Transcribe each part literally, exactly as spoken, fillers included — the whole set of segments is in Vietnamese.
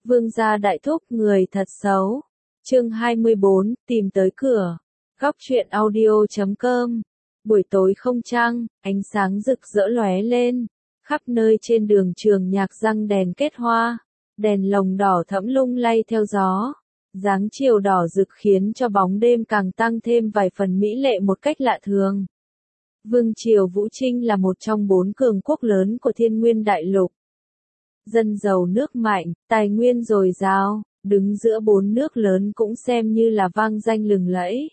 Vương gia đại thúc người thật xấu. Chương hai mươi bốn, tìm tới cửa. Góc truyện audio chấm com. Buổi tối không trăng, ánh sáng rực rỡ lóe lên, khắp nơi trên đường Trường Nhạc răng đèn kết hoa, đèn lồng đỏ thẫm lung lay theo gió. Dáng chiều đỏ rực khiến cho bóng đêm càng tăng thêm vài phần mỹ lệ một cách lạ thường. Vương triều Vũ Trinh là một trong bốn cường quốc lớn của Thiên Nguyên Đại Lục. Dân giàu nước mạnh, tài nguyên dồi dào, đứng giữa bốn nước lớn cũng xem như là vang danh lừng lẫy.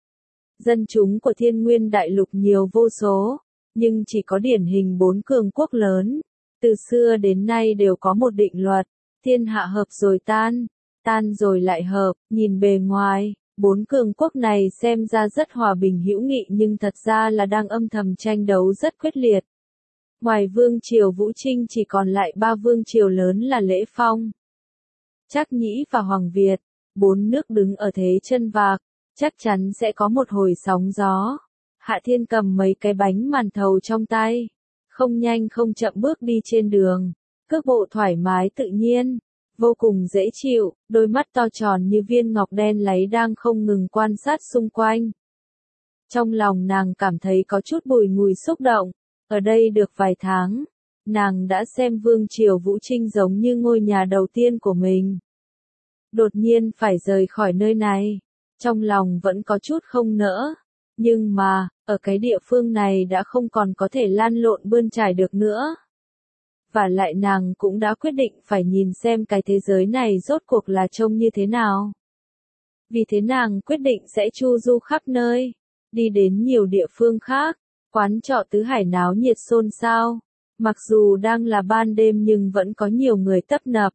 Dân chúng của Thiên Nguyên Đại Lục nhiều vô số, nhưng chỉ có điển hình bốn cường quốc lớn. Từ xưa đến nay đều có một định luật, thiên hạ hợp rồi tan, tan rồi lại hợp. Nhìn bề ngoài, bốn cường quốc này xem ra rất hòa bình hữu nghị nhưng thật ra là đang âm thầm tranh đấu rất quyết liệt. Ngoài Vương triều Vũ Trinh chỉ còn lại ba vương triều lớn là Lễ Phong, Trác Nhĩ và Hoàng Việt. Bốn nước đứng ở thế chân vạc, chắc chắn sẽ có một hồi sóng gió. Hạ Thiên cầm mấy cái bánh màn thầu trong tay, không nhanh không chậm bước đi trên đường, cước bộ thoải mái tự nhiên, vô cùng dễ chịu, đôi mắt to tròn như viên ngọc đen láy đang không ngừng quan sát xung quanh. Trong lòng nàng cảm thấy có chút bùi ngùi xúc động, ở đây được vài tháng, nàng đã xem Vương triều Vũ Trinh giống như ngôi nhà đầu tiên của mình. Đột nhiên phải rời khỏi nơi này, trong lòng vẫn có chút không nỡ, nhưng mà, ở cái địa phương này đã không còn có thể lan lộn bươn trải được nữa. Và lại nàng cũng đã quyết định phải nhìn xem cái thế giới này rốt cuộc là trông như thế nào. Vì thế nàng quyết định sẽ chu du khắp nơi, đi đến nhiều địa phương khác, quán trọ tứ hải náo nhiệt xôn xao. Mặc dù đang là ban đêm nhưng vẫn có nhiều người tấp nập.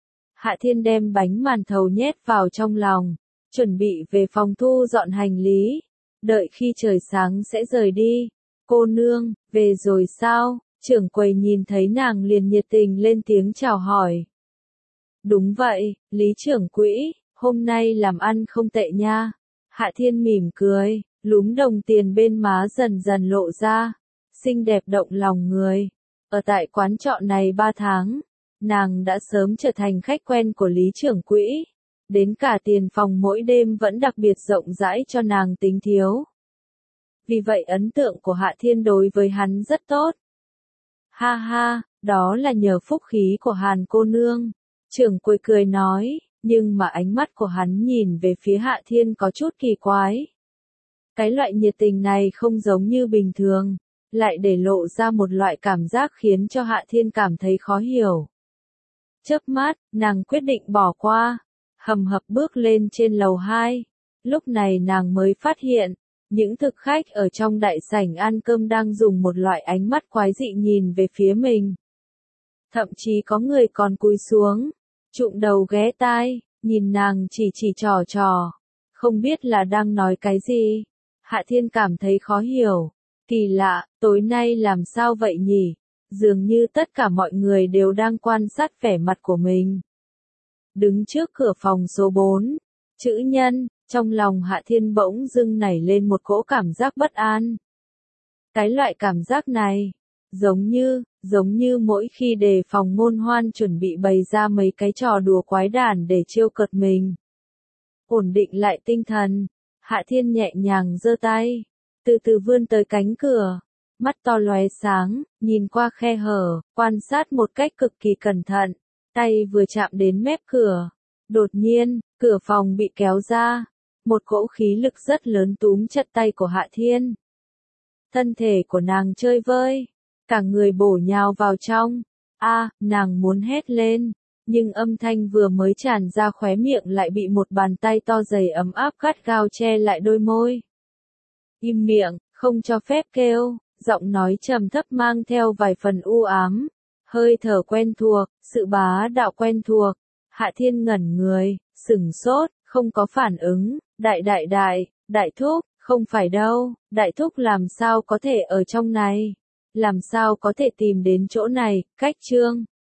Hạ Thiên đem bánh màn thầu nhét vào trong lòng, chuẩn bị về phòng thu dọn hành lý, đợi khi trời sáng sẽ rời đi. Cô nương, về rồi sao? Trưởng quầy nhìn thấy nàng liền nhiệt tình lên tiếng chào hỏi. Đúng vậy, Lý trưởng quỹ, hôm nay làm ăn không tệ nha. Hạ Thiên mỉm cười, lúm đồng tiền bên má dần dần lộ ra, xinh đẹp động lòng người. Ở tại quán trọ này ba tháng, nàng đã sớm trở thành khách quen của Lý trưởng quỹ. Đến cả tiền phòng mỗi đêm vẫn đặc biệt rộng rãi cho nàng tính thiếu. Vì vậy ấn tượng của Hạ Thiên đối với hắn rất tốt. Ha ha, đó là nhờ phúc khí của Hàn cô nương. Trưởng quầy cười nói, nhưng mà ánh mắt của hắn nhìn về phía Hạ Thiên có chút kỳ quái. Cái loại nhiệt tình này không giống như bình thường, lại để lộ ra một loại cảm giác khiến cho Hạ Thiên cảm thấy khó hiểu. Chớp mắt, nàng quyết định bỏ qua, hầm hập bước lên trên lầu hai. Lúc này nàng mới phát hiện, những thực khách ở trong đại sảnh ăn cơm đang dùng một loại ánh mắt quái dị nhìn về phía mình. Thậm chí có người còn cúi xuống, trụm đầu ghé tai, nhìn nàng chỉ chỉ trò trò, không biết là đang nói cái gì. Hạ Thiên cảm thấy khó hiểu, kỳ lạ, tối nay làm sao vậy nhỉ? Dường như tất cả mọi người đều đang quan sát vẻ mặt của mình. Đứng trước cửa phòng số bốn, chữ nhân, trong lòng Hạ Thiên bỗng dưng nảy lên một cỗ cảm giác bất an. Cái loại cảm giác này, giống như, giống như mỗi khi đề phòng Ngôn Hoan chuẩn bị bày ra mấy cái trò đùa quái đản để trêu cợt mình. Ổn định lại tinh thần, Hạ Thiên nhẹ nhàng giơ tay, từ từ vươn tới cánh cửa, mắt to lóe sáng, nhìn qua khe hở, quan sát một cách cực kỳ cẩn thận, tay vừa chạm đến mép cửa. Đột nhiên, cửa phòng bị kéo ra, một cỗ khí lực rất lớn túm chặt tay của Hạ Thiên. Thân thể của nàng chơi vơi, cả người bổ nhào vào trong. A, nàng muốn hét lên, nhưng âm thanh vừa mới tràn ra khóe miệng lại bị một bàn tay to dày ấm áp gắt gao che lại đôi môi. Im miệng, không cho phép kêu, giọng nói trầm thấp mang theo vài phần u ám, hơi thở quen thuộc, sự bá đạo quen thuộc. Hạ Thiên ngẩn người, sửng sốt, không có phản ứng. Đại đại đại, đại thúc, không phải đâu, đại thúc làm sao có thể ở trong này, làm sao có thể tìm đến chỗ này. Cách chương